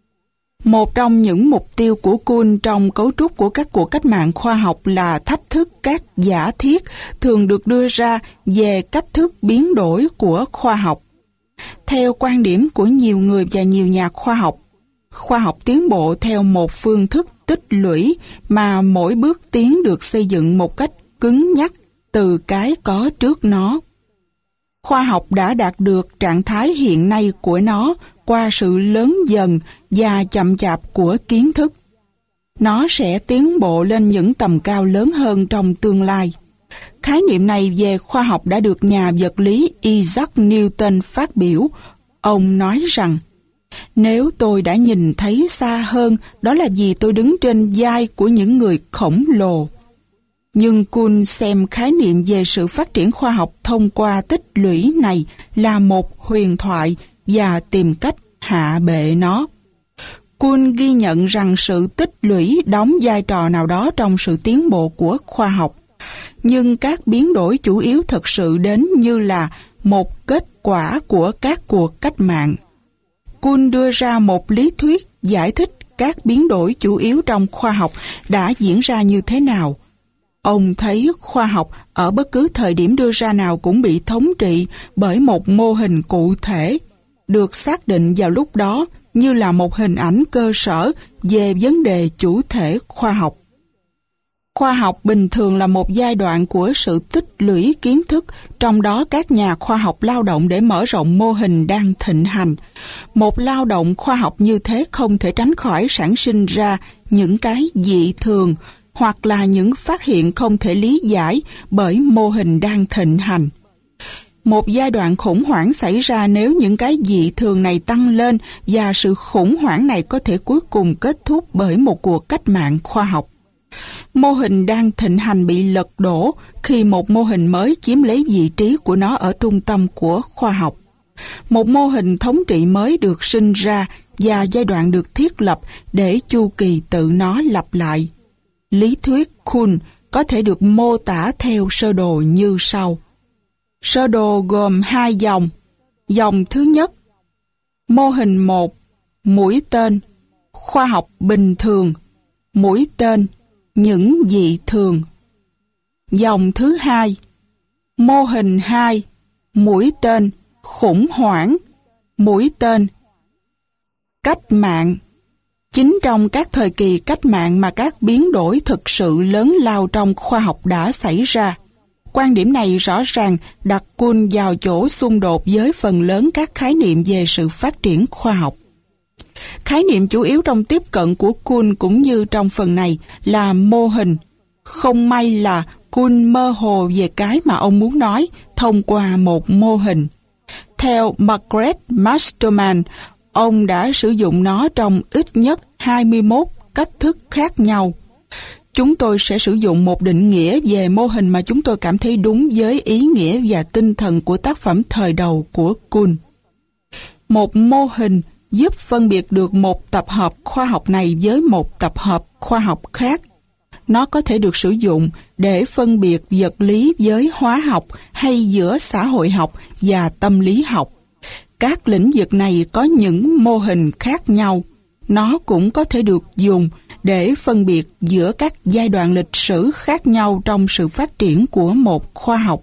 Một trong những mục tiêu của Kuhn trong cấu trúc của các cuộc cách mạng khoa học là thách thức các giả thiết thường được đưa ra về cách thức biến đổi của khoa học. Theo quan điểm của nhiều người và nhiều nhà khoa học tiến bộ theo một phương thức tích lũy mà mỗi bước tiến được xây dựng một cách cứng nhắc từ cái có trước nó. Khoa học đã đạt được trạng thái hiện nay của nó qua sự lớn dần và chậm chạp của kiến thức. Nó sẽ tiến bộ lên những tầm cao lớn hơn trong tương lai. Khái niệm này về khoa học đã được nhà vật lý Isaac Newton phát biểu. Ông nói rằng, nếu tôi đã nhìn thấy xa hơn, đó là vì tôi đứng trên vai của những người khổng lồ. Nhưng Kuhn xem khái niệm về sự phát triển khoa học thông qua tích lũy này là một huyền thoại và tìm cách hạ bệ nó. Kuhn ghi nhận rằng sự tích lũy đóng vai trò nào đó trong sự tiến bộ của khoa học. Nhưng các biến đổi chủ yếu thực sự đến như là một kết quả của các cuộc cách mạng. Kuhn đưa ra một lý thuyết giải thích các biến đổi chủ yếu trong khoa học đã diễn ra như thế nào. Ông thấy khoa học ở bất cứ thời điểm đưa ra nào cũng bị thống trị bởi một mô hình cụ thể, được xác định vào lúc đó như là một hình ảnh cơ sở về vấn đề chủ thể khoa học. Khoa học bình thường là một giai đoạn của sự tích lũy kiến thức, trong đó các nhà khoa học lao động để mở rộng mô hình đang thịnh hành. Một lao động khoa học như thế không thể tránh khỏi sản sinh ra những cái dị thường, hoặc là những phát hiện không thể lý giải bởi mô hình đang thịnh hành. Một giai đoạn khủng hoảng xảy ra nếu những cái dị thường này tăng lên, và sự khủng hoảng này có thể cuối cùng kết thúc bởi một cuộc cách mạng khoa học. Mô hình đang thịnh hành bị lật đổ khi một mô hình mới chiếm lấy vị trí của nó ở trung tâm của khoa học. Một mô hình thống trị mới được sinh ra và giai đoạn được thiết lập để chu kỳ tự nó lặp lại. Lý thuyết Kuhn có thể được mô tả theo sơ đồ như sau. Sơ đồ gồm 2 dòng. Dòng thứ nhất, mô hình 1, mũi tên, khoa học bình thường, mũi tên, những dị thường. Dòng thứ 2, mô hình 2, mũi tên, khủng hoảng, mũi tên, cách mạng. Chính trong các thời kỳ cách mạng mà các biến đổi thực sự lớn lao trong khoa học đã xảy ra. Quan điểm này rõ ràng đặt Kuhn vào chỗ xung đột với phần lớn các khái niệm về sự phát triển khoa học. Khái niệm chủ yếu trong tiếp cận của Kuhn cũng như trong phần này là mô hình. Không may là Kuhn mơ hồ về cái mà ông muốn nói thông qua một mô hình. Theo Margaret Masterman, ông đã sử dụng nó trong ít nhất 21 cách thức khác nhau. Chúng tôi sẽ sử dụng một định nghĩa về mô hình mà chúng tôi cảm thấy đúng với ý nghĩa và tinh thần của tác phẩm thời đầu của Kuhn. Một mô hình giúp phân biệt được một tập hợp khoa học này với một tập hợp khoa học khác. Nó có thể được sử dụng để phân biệt vật lý với hóa học hay giữa xã hội học và tâm lý học. Các lĩnh vực này có những mô hình khác nhau. Nó cũng có thể được dùng để phân biệt giữa các giai đoạn lịch sử khác nhau trong sự phát triển của một khoa học.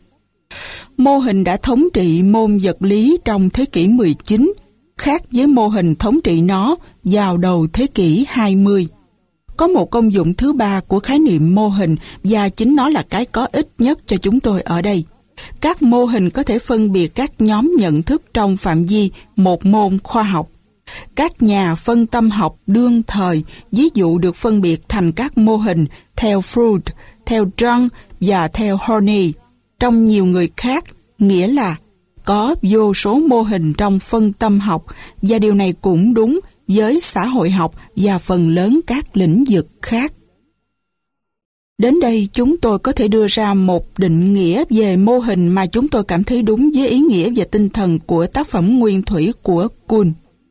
Mô hình đã thống trị môn vật lý trong thế kỷ 19, khác với mô hình thống trị nó vào đầu thế kỷ 20. Có một công dụng thứ ba của khái niệm mô hình, và chính nó là cái có ích nhất cho chúng tôi ở đây. Các mô hình có thể phân biệt các nhóm nhận thức trong phạm vi một môn khoa học. Các nhà phân tâm học đương thời ví dụ được phân biệt thành các mô hình theo Freud, theo Jung và theo Horney. Trong nhiều người khác, nghĩa là có vô số mô hình trong phân tâm học, và điều này cũng đúng với xã hội học và phần lớn các lĩnh vực khác. Đến đây chúng tôi có thể đưa ra một định nghĩa về mô hình mà chúng tôi cảm thấy đúng với ý nghĩa và tinh thần của tác phẩm nguyên thủy của Kuhn.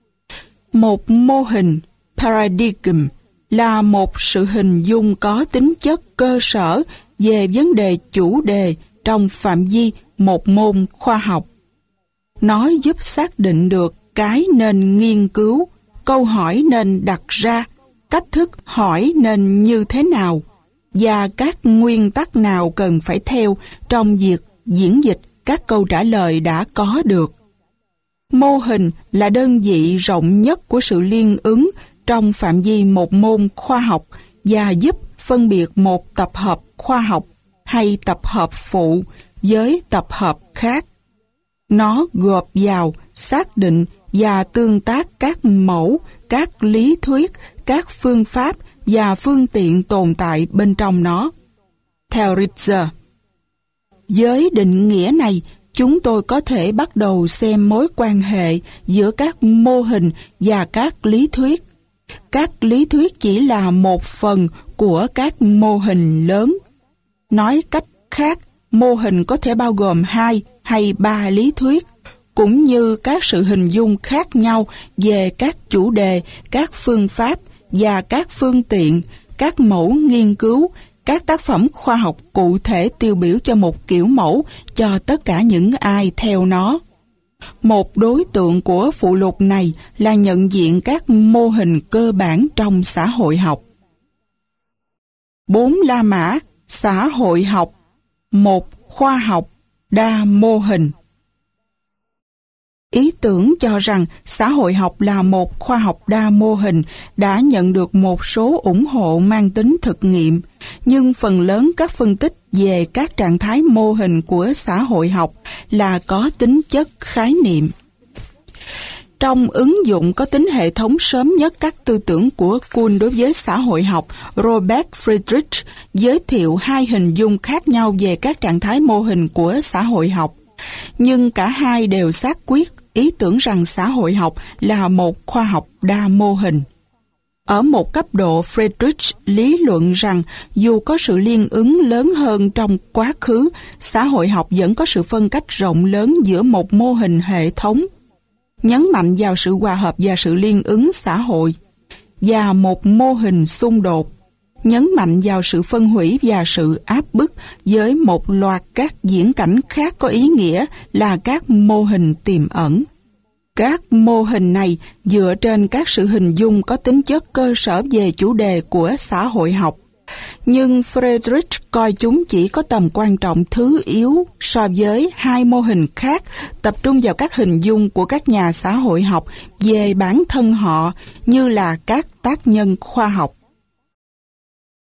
Một mô hình, paradigm, là một sự hình dung có tính chất cơ sở về vấn đề chủ đề trong phạm vi một môn khoa học. Nó giúp xác định được cái nên nghiên cứu, câu hỏi nên đặt ra, cách thức hỏi nên như thế nào, và các nguyên tắc nào cần phải theo trong việc diễn dịch các câu trả lời đã có được. Mô hình là đơn vị rộng nhất của sự liên ứng trong phạm vi một môn khoa học và giúp phân biệt một tập hợp khoa học hay tập hợp phụ với tập hợp khác. Nó gộp vào, xác định và tương tác các mẫu, các lý thuyết, các phương pháp và phương tiện tồn tại bên trong nó. Theo Ritzer, với định nghĩa này, chúng tôi có thể bắt đầu xem mối quan hệ giữa các mô hình và các lý thuyết. Các lý thuyết chỉ là một phần của các mô hình lớn. Nói cách khác, mô hình có thể bao gồm 2 hay 3 lý thuyết, cũng như các sự hình dung khác nhau về các chủ đề, các phương pháp và các phương tiện, các mẫu nghiên cứu, các tác phẩm khoa học cụ thể tiêu biểu cho một kiểu mẫu cho tất cả những ai theo nó. Một đối tượng của phụ lục này là nhận diện các mô hình cơ bản trong xã hội học. 4 La Mã xã hội học, một khoa học đa mô hình. Ý tưởng cho rằng xã hội học là một khoa học đa mô hình đã nhận được một số ủng hộ mang tính thực nghiệm, nhưng phần lớn các phân tích về các trạng thái mô hình của xã hội học là có tính chất khái niệm. Trong ứng dụng có tính hệ thống sớm nhất các tư tưởng của Kuhn đối với xã hội học, Robert Friedrich giới thiệu 2 hình dung khác nhau về các trạng thái mô hình của xã hội học. Nhưng cả hai đều xác quyết ý tưởng rằng xã hội học là một khoa học đa mô hình. Ở một cấp độ, Friedrich lý luận rằng dù có sự liên ứng lớn hơn trong quá khứ, xã hội học vẫn có sự phân cách rộng lớn giữa một mô hình hệ thống, nhấn mạnh vào sự hòa hợp và sự liên ứng xã hội, và một mô hình xung đột, nhấn mạnh vào sự phân hủy và sự áp bức với một loạt các diễn cảnh khác có ý nghĩa là các mô hình tiềm ẩn. Các mô hình này dựa trên các sự hình dung có tính chất cơ sở về chủ đề của xã hội học, nhưng Friedrich coi chúng chỉ có tầm quan trọng thứ yếu so với 2 mô hình khác tập trung vào các hình dung của các nhà xã hội học về bản thân họ như là các tác nhân khoa học.